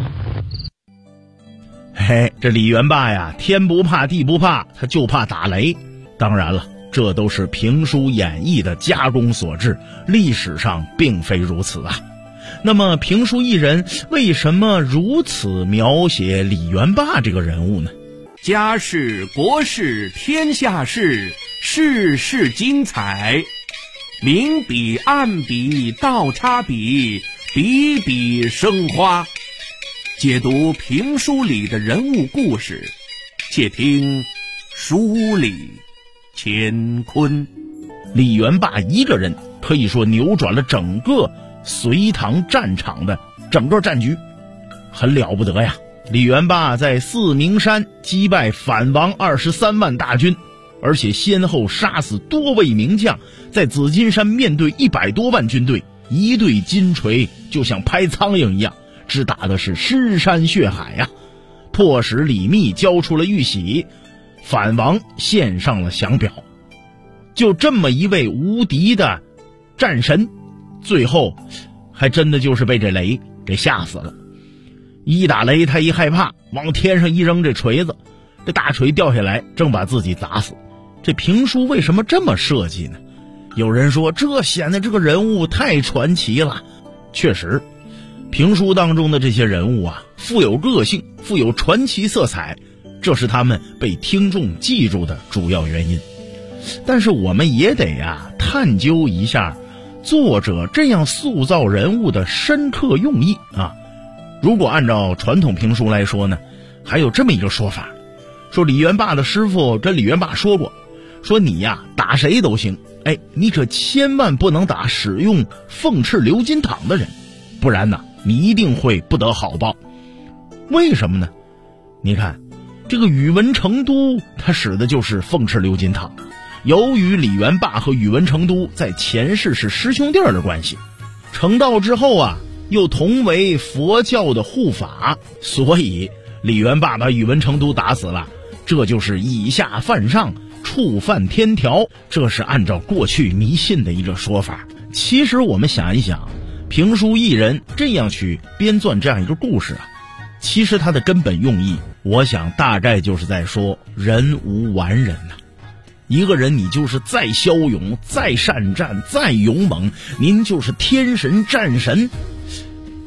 这李元霸呀，天不怕地不怕，他就怕打雷。当然了，这都是评书演绎的加工所致，历史上并非如此啊。那么评书艺人为什么如此描写李元霸这个人物呢？ 家事国事天下事，事事精彩，明笔暗笔倒插笔，笔笔生花。解读评书里的人物故事，且听书里乾坤。 李元霸一个人可以说扭转了整个隋唐战场的整个战局，很了不得呀。李元霸在四明山击败反王23万大军，而且先后杀死多位名将，在紫金山面对100多万军队，一对金锤就像拍苍蝇一样，只打的是尸山血海呀，迫使李密交出了玉玺，反王献上了降表。就这么一位无敌的战神，最后还真的就是被这雷给吓死了。一打雷他一害怕，往天上一扔这锤子，这大锤掉下来正把自己砸死。这评书为什么这么设计呢？有人说这显得这个人物太传奇了。确实，评书当中的这些人物啊，富有个性，富有传奇色彩，这是他们被听众记住的主要原因。但是我们也得探究一下作者这样塑造人物的深刻用意啊。如果按照传统评书来说呢，还有这么一个说法，说李元霸的师傅跟李元霸说过，说你打谁都行，你可千万不能打使用凤翅鎏金镗的人，不然呢你一定会不得好报。为什么呢？你看这个宇文成都他使的就是凤翅鎏金镗，由于李元霸和宇文成都在前世是师兄弟的关系，成道之后又同为佛教的护法，所以李元霸把宇文成都打死了，这就是以下犯上，触犯天条，这是按照过去迷信的一个说法。其实我们想一想，评书艺人这样去编撰这样一个故事其实它的根本用意，我想大概就是在说人无完人一个人你就是再骁勇，再善战，再勇猛，您就是天神战神，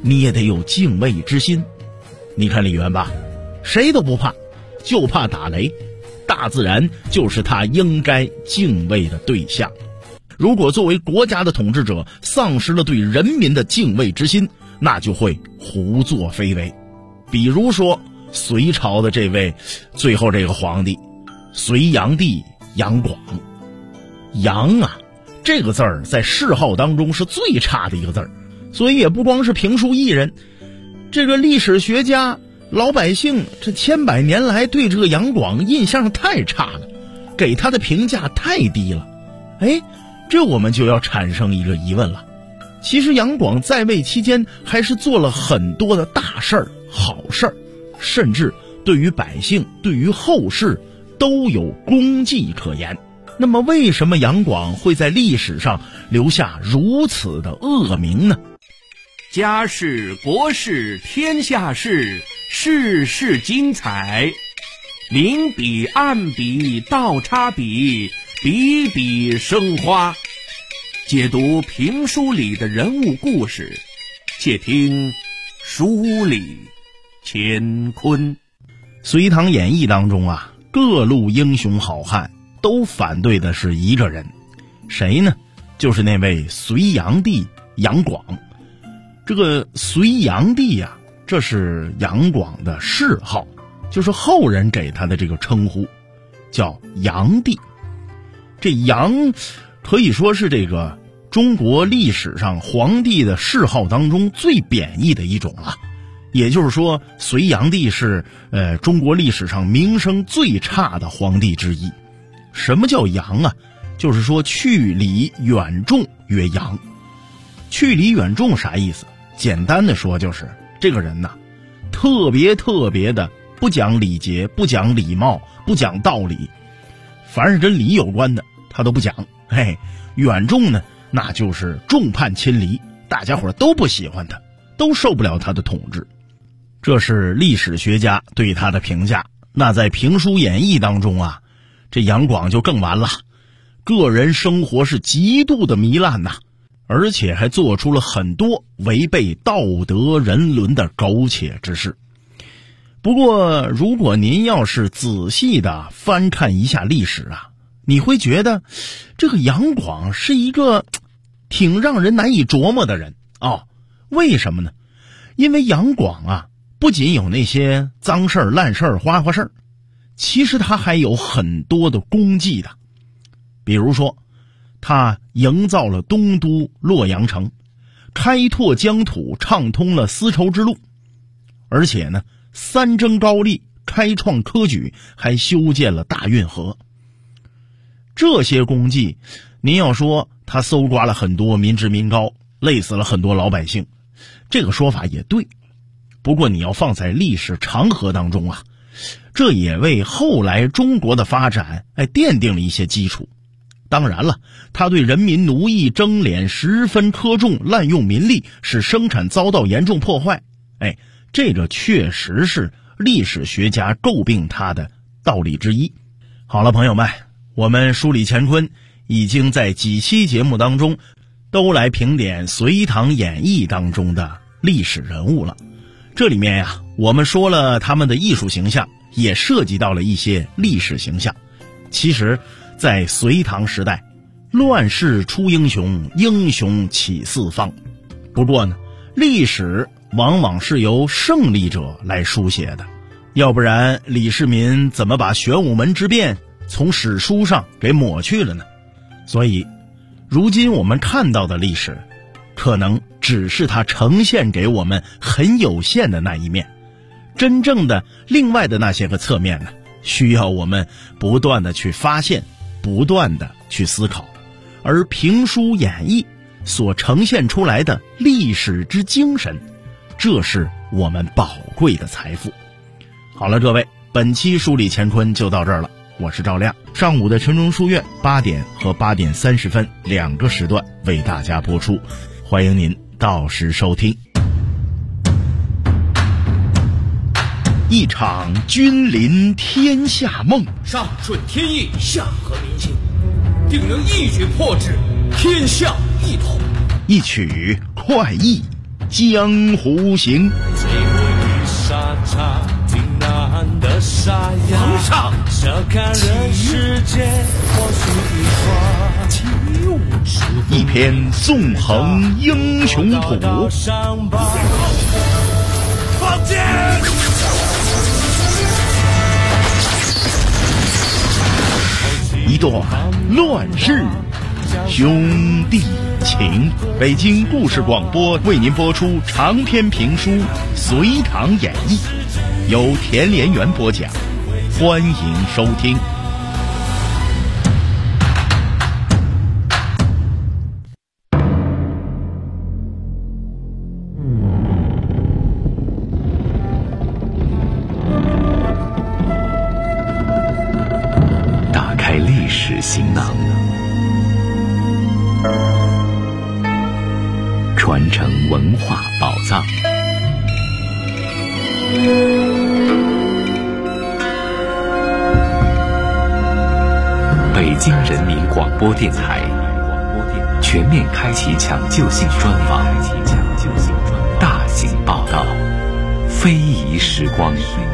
你也得有敬畏之心。你看李渊吧，谁都不怕，就怕打雷，大自然就是他应该敬畏的对象。如果作为国家的统治者丧失了对人民的敬畏之心，那就会胡作非为。比如说隋朝的这位最后这个皇帝隋炀帝杨广。杨啊这个字儿在谥号当中是最差的一个字儿，所以也不光是评书艺人，这个历史学家老百姓这千百年来对这个杨广印象太差了，给他的评价太低了。这我们就要产生一个疑问了，其实杨广在位期间还是做了很多的大事儿好事儿，甚至对于百姓对于后世都有功绩可言。那么为什么杨广会在历史上留下如此的恶名呢？ 家事国事天下事，事事精彩，明笔暗笔倒插笔，笔笔生花。解读评书里的人物故事，且听书里乾坤。 隋唐演义当中啊，各路英雄好汉都反对的是一个人，谁呢？就是那位隋炀帝杨广。这个隋炀帝啊，这是杨广的谥号，就是后人给他的这个称呼，叫炀帝。这炀可以说是这个中国历史上皇帝的谥号当中最贬义的一种了。也就是说，隋炀帝是中国历史上名声最差的皇帝之一。什么叫炀啊？就是说去礼远重曰炀。去礼远重啥意思？简单的说就是这个人呐，特别的不讲礼节，不讲礼貌，不讲道理，凡是跟礼有关的他都不讲。远重呢，那就是众叛亲离，大家伙都不喜欢他，都受不了他的统治。这是历史学家对他的评价。那在评书演义当中啊，这杨广就更完了，个人生活是极度的糜烂呐，而且还做出了很多违背道德人伦的苟且之事。不过如果您要是仔细的翻看一下历史啊，你会觉得这个杨广是一个挺让人难以琢磨的人为什么呢？因为杨广啊，不仅有那些脏事儿烂事儿花花事儿，其实他还有很多的功绩的。比如说他营造了东都洛阳城，开拓疆土，畅通了丝绸之路，而且呢三征高丽，开创科举，还修建了大运河。这些功绩您要说他搜刮了很多民脂民膏，累死了很多老百姓，这个说法也对。不过你要放在历史长河当中啊，这也为后来中国的发展奠定了一些基础。当然了，他对人民奴役征敛十分苛重，滥用民力，使生产遭到严重破坏，这个确实是历史学家诟病他的道理之一。好了，朋友们，我们梳理乾坤已经在几期节目当中都来评点隋唐演义当中的历史人物了。这里面呀，我们说了他们的艺术形象，也涉及到了一些历史形象。其实在隋唐时代，乱世出英雄，英雄起四方。不过呢，历史往往是由胜利者来书写的，要不然李世民怎么把玄武门之变从史书上给抹去了呢？所以如今我们看到的历史可能只是它呈现给我们很有限的那一面，真正的另外的那些个侧面呢，需要我们不断的去发现，不断的去思考。而评书演义所呈现出来的历史之精神，这是我们宝贵的财富。好了，各位，本期梳理乾坤就到这儿了。我是赵亮，上午的晨钟书院8点和8点30分2个时段为大家播出，欢迎您到时收听。一场君临天下梦， 上顺天意，下合民心，定能一举破之，天下一统。 一曲快意， 江湖行。 皇上， 一篇纵横英雄谱， 放箭！ 一段乱世兄弟情。北京故事广播为您播出长篇评书《隋唐演义》，由田连元播讲，欢迎收听。 打开历史行囊，传承文化宝藏。北京人民广播电台全面开启抢救性专访，大型报道，非遗时光。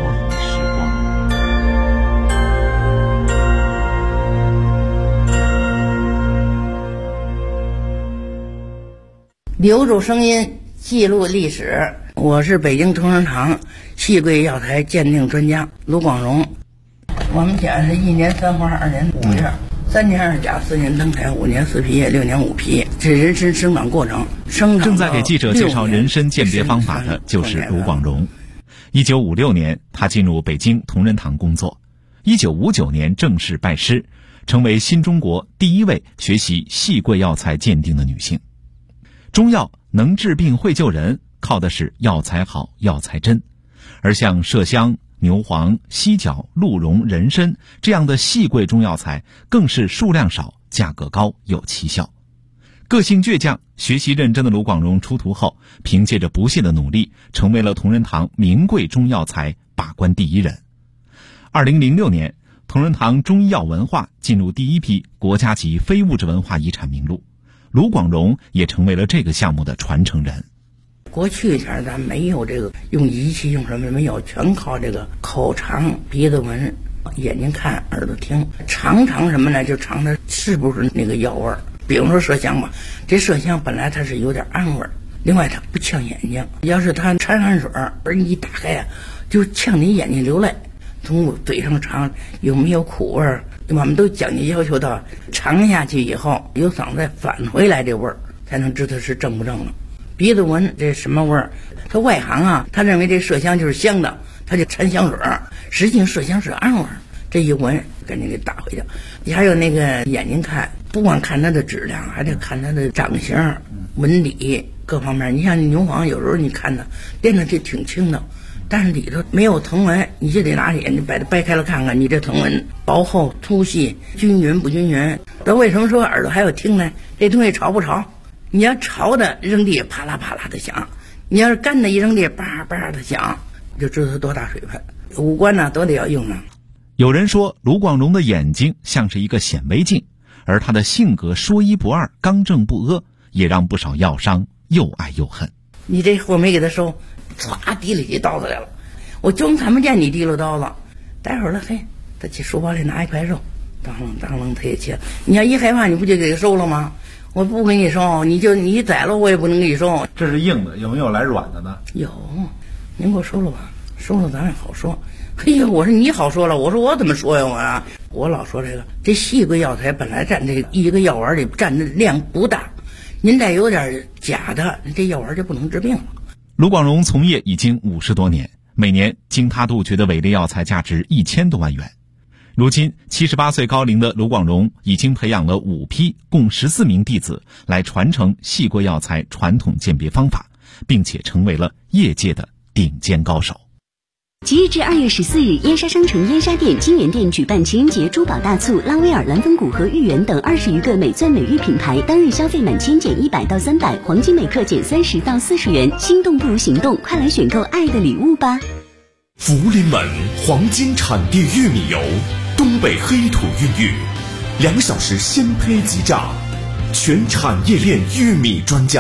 留住声音，记录历史。我是北京同仁堂戏柜药材鉴定专家卢广荣。我们家是1年3花2年5月，3年2甲4年登台5年4批6年5批，这人参生长过程。 正在给记者介绍人参鉴别方法的就是卢广荣。1956年，他进入北京同仁堂工作。1959年正式拜师，成为新中国第一位学习戏柜药材鉴定的女性。中药能治病会救人，靠的是药材好药材真，而像麝香、牛黄、犀角、鹿茸、人参这样的细贵中药材更是数量少、价格高有奇效。个性倔强、学习认真的卢广荣出徒后，凭借着不懈的努力，成为了同仁堂名贵中药材把关第一人。2006年，同仁堂中医药文化进入第一批国家级非物质文化遗产名录，卢广荣也成为了这个项目的传承人。 过去前咱没有这个用仪器用什么没有，全靠这个口尝、鼻子闻、眼睛看、耳朵听。尝什么呢？就尝它是不是那个药味儿。比如说麝香吧，这麝香本来它是有点暗味儿，另外它不呛眼睛。要是它掺汗水而你一打开啊，就呛你眼睛流泪。从嘴上尝有没有苦味儿，我们都讲究要求到尝下去以后有嗓子返回来这味儿，才能知道是正不正了。鼻子闻这什么味儿？他外行啊，他认为这麝香就是香的，他就掺香水儿，实际上麝香是暗味儿。这一闻赶紧给打回去。你还有那个眼睛看，不光看它的质量，还得看它的长相、纹理各方面。你像牛黄，有时候你看它练的就挺轻的，但是里头没有藤纹，你就得拿眼睛把它掰开了看看，你这藤纹薄厚、粗细、均匀不均匀。那为什么说耳朵还要听呢？这东西潮不潮？你要潮的扔地啪啦啪啦的响，你要是干的一扔地叭叭的响，就知道它多大水分。五官呢都得要用啊。 有人说卢广荣的眼睛像是一个显微镜，而他的性格说一不二、刚正不阿，也让不少药商又爱又恨。 你这货没给他收，唰提了起刀子来了，我就看不见你提溜刀子。待会儿了，嘿，他去书包里拿一块肉，当啷当啷他也切。你要一害怕，你不就给他收了吗？我不给你收，你宰了我也不能给你收。 这是硬的，有没有来软的呢？ 有，您给我收了吧，收了咱也好说。嘿呀，我说你好说了，我说我怎么说呀我老说这细贵药材本来占这一个药丸里占的量不大，您再有点假的，这药丸就不能治病了。 卢广荣从业已经50多年，每年经他杜绝的伪劣药材价值1000多万元。如今78岁高龄的卢广荣已经培养了5批共14名弟子来传承细贵药材传统鉴别方法，并且成为了业界的顶尖高手。 即日至2月14日，燕莎商城燕莎店、金源店举办情人节珠宝大促，拉威尔、蓝风谷和豫园等20余个美钻美玉品牌，当日消费满千减100到300，黄金每克减30到40元。心动不如行动，快来选购爱的礼物吧！ 福临门黄金产地玉米油，东北黑土孕育，2小时鲜胚即榨，全产业链玉米专家。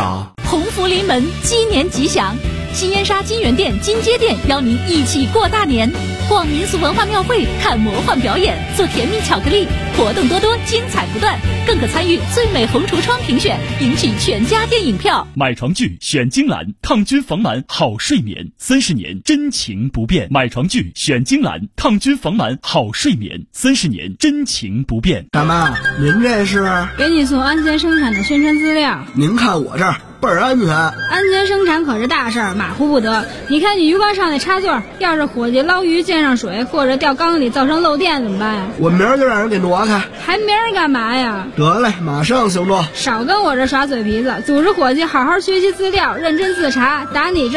鸿福临门，鸡年吉祥。新燕莎金源店、金街店邀您一起过大年，逛民俗文化庙会，看魔幻表演，做甜蜜巧克力，活动多多，精彩不断，更可参与最美红橱窗评选，赢取全家电影票。 买床具选金兰，抗菌防螨好睡眠，30年真情不变。买床具选金兰，抗菌防螨好睡眠，30年真情不变。 大妈，您这是？ 给你送安全生产的宣传资料。 您看我这儿倍儿安全。 安全生产可是大事儿，马虎不得。你看你鱼缸上那插座，要是伙计捞鱼溅上水，或者掉缸里造成漏电怎么办呀？ 我明儿就让人给挪开。 还明儿干嘛呀？ 得嘞，马上行动。 少跟我这耍嘴皮子，组织伙计好好学习资料，认真自查，打你这